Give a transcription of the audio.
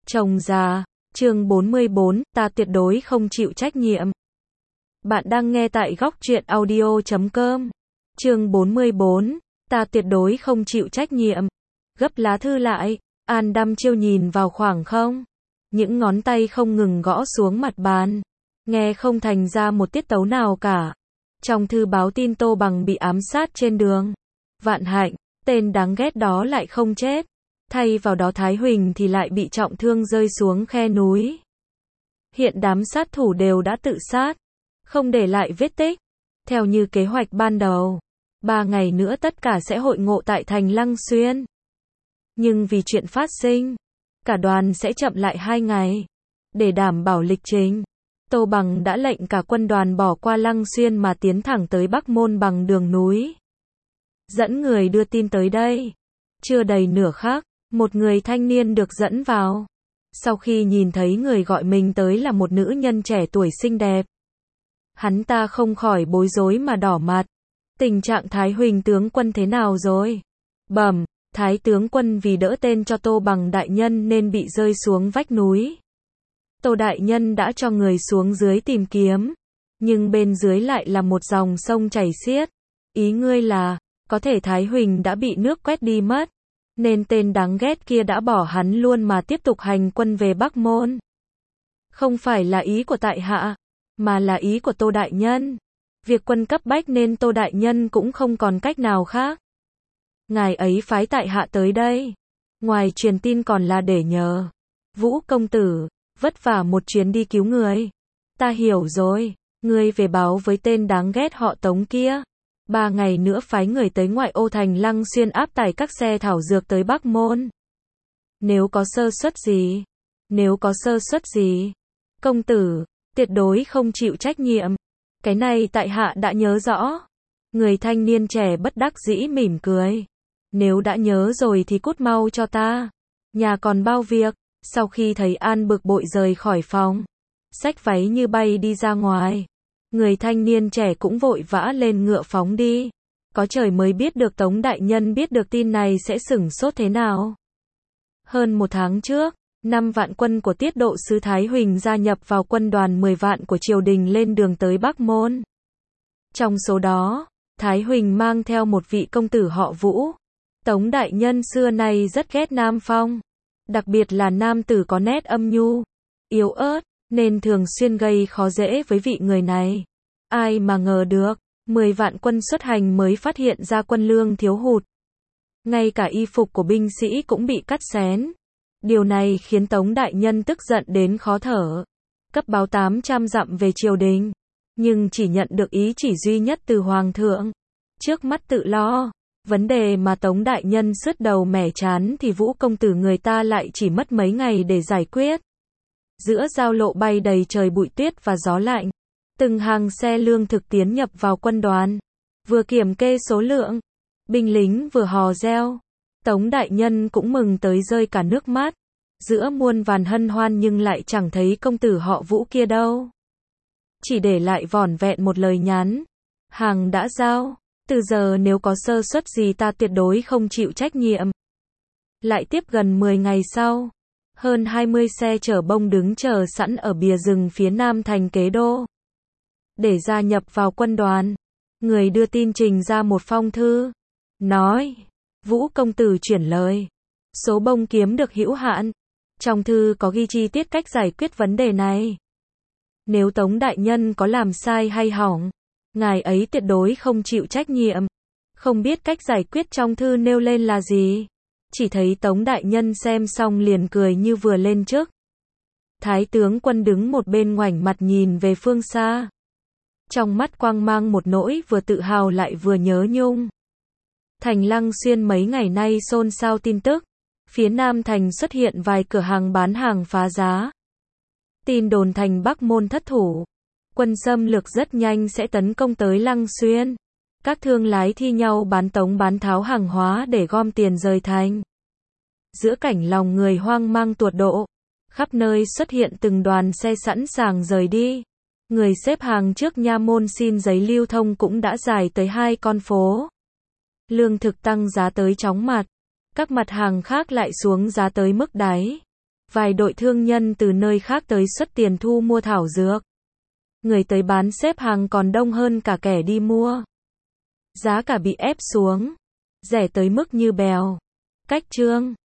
Chồng già, chương 44, ta tuyệt đối không chịu trách nhiệm. Bạn đang nghe tại góc truyện audio.com. Chương 44, ta tuyệt đối không chịu trách nhiệm. Gấp lá thư lại, An đăm chiêu nhìn vào khoảng không. Những ngón tay không ngừng gõ xuống mặt bàn. Nghe không thành ra một tiết tấu nào cả. Trong thư báo tin Tô Bằng bị ám sát trên đường. Vạn hạnh, tên đáng ghét đó lại không chết. Thay vào đó Thái Huỳnh thì lại bị trọng thương rơi xuống khe núi. Hiện đám sát thủ đều đã tự sát, không để lại vết tích. Theo như kế hoạch ban đầu, 3 ngày nữa tất cả sẽ hội ngộ tại thành Lăng Xuyên. Nhưng vì chuyện phát sinh, cả đoàn sẽ chậm lại 2 ngày. Để đảm bảo lịch trình, Tô Bằng đã lệnh cả quân đoàn bỏ qua Lăng Xuyên mà tiến thẳng tới Bắc Môn bằng đường núi. Dẫn người đưa tin tới đây. Chưa đầy nửa khắc, một người thanh niên được dẫn vào. Sau khi nhìn thấy người gọi mình tới là một nữ nhân trẻ tuổi xinh đẹp, hắn ta không khỏi bối rối mà đỏ mặt. Tình trạng Thái Huỳnh tướng quân thế nào rồi? Bẩm, Thái tướng quân vì đỡ tên cho Tô Bằng đại nhân nên bị rơi xuống vách núi. Tô đại nhân đã cho người xuống dưới tìm kiếm, nhưng bên dưới lại là một dòng sông chảy xiết. Ý ngươi là, có thể Thái Huỳnh đã bị nước quét đi mất, nên tên đáng ghét kia đã bỏ hắn luôn mà tiếp tục hành quân về Bắc Môn. Không phải là ý của tại hạ, mà là ý của Tô đại nhân. Việc quân cấp bách nên Tô đại nhân cũng không còn cách nào khác. Ngài ấy phái tại hạ tới đây, ngoài truyền tin còn là để nhờ Vũ công tử vất vả một chuyến đi cứu người. Ta hiểu rồi, ngươi về báo với tên đáng ghét họ Tống kia. 3 ngày nữa phái người tới ngoại ô thành Lăng Xuyên áp tải các xe thảo dược tới Bắc Môn. Nếu có sơ suất gì, công tử, tuyệt đối không chịu trách nhiệm. Cái này tại hạ đã nhớ rõ. Người thanh niên trẻ bất đắc dĩ mỉm cười. Nếu đã nhớ rồi thì cút mau cho ta. Nhà còn bao việc. Sau khi thấy An bực bội rời khỏi phòng, xách váy như bay đi ra ngoài, người thanh niên trẻ cũng vội vã lên ngựa phóng đi. Có trời mới biết được Tống đại nhân biết được tin này sẽ sửng sốt thế nào. Hơn 1 tháng trước, 5 vạn quân của tiết độ sứ Thái Huỳnh gia nhập vào quân đoàn 10 vạn của triều đình lên đường tới Bắc Môn. Trong số đó, Thái Huỳnh mang theo một vị công tử họ Vũ. Tống đại nhân xưa nay rất ghét nam phong, đặc biệt là nam tử có nét âm nhu, yếu ớt, nên thường xuyên gây khó dễ với vị người này. Ai mà ngờ được, 10 vạn quân xuất hành mới phát hiện ra quân lương thiếu hụt. Ngay cả y phục của binh sĩ cũng bị cắt xén. Điều này khiến Tống đại nhân tức giận đến khó thở. Cấp báo 800 dặm về triều đình, nhưng chỉ nhận được ý chỉ duy nhất từ Hoàng thượng. Trước mắt tự lo. Vấn đề mà Tống đại nhân sứt đầu mẻ chán thì Vũ công tử người ta lại chỉ mất mấy ngày để giải quyết. Giữa giao lộ bay đầy trời bụi tuyết và gió lạnh, từng hàng xe lương thực tiến nhập vào quân đoàn. Vừa kiểm kê số lượng, binh lính vừa hò reo. Tống đại nhân cũng mừng tới rơi cả nước mắt. Giữa muôn vàn hân hoan nhưng lại chẳng thấy công tử họ Vũ kia đâu. Chỉ để lại vỏn vẹn một lời nhắn. Hàng đã giao. Từ giờ nếu có sơ suất gì ta tuyệt đối không chịu trách nhiệm. Lại tiếp gần 10 ngày sau, hơn 20 xe chở bông đứng chờ sẵn ở bìa rừng phía nam thành Kế Đô. Để gia nhập vào quân đoàn, người đưa tin trình ra một phong thư. Nói, Vũ công tử chuyển lời. Số bông kiếm được hữu hạn. Trong thư có ghi chi tiết cách giải quyết vấn đề này. Nếu Tống đại nhân có làm sai hay hỏng, ngài ấy tuyệt đối không chịu trách nhiệm. Không biết cách giải quyết trong thư nêu lên là gì. Chỉ thấy Tống đại nhân xem xong liền cười như vừa lên chức. Thái tướng quân đứng một bên ngoảnh mặt nhìn về phương xa. Trong mắt quang mang một nỗi vừa tự hào lại vừa nhớ nhung. Thành Lăng Xuyên mấy ngày nay xôn xao tin tức. Phía nam thành xuất hiện vài cửa hàng bán hàng phá giá. Tin đồn thành Bắc Môn thất thủ. Quân xâm lược rất nhanh sẽ tấn công tới Lăng Xuyên. Các thương lái thi nhau bán tống bán tháo hàng hóa để gom tiền rời thành. Giữa cảnh lòng người hoang mang tột độ, khắp nơi xuất hiện từng đoàn xe sẵn sàng rời đi. Người xếp hàng trước nha môn xin giấy lưu thông cũng đã dài tới 2 con phố. Lương thực tăng giá tới chóng mặt. Các mặt hàng khác lại xuống giá tới mức đáy. Vài đội thương nhân từ nơi khác tới xuất tiền thu mua thảo dược. Người tới bán xếp hàng còn đông hơn cả kẻ đi mua. Giá cả bị ép xuống. Rẻ tới mức như bèo. Cách chương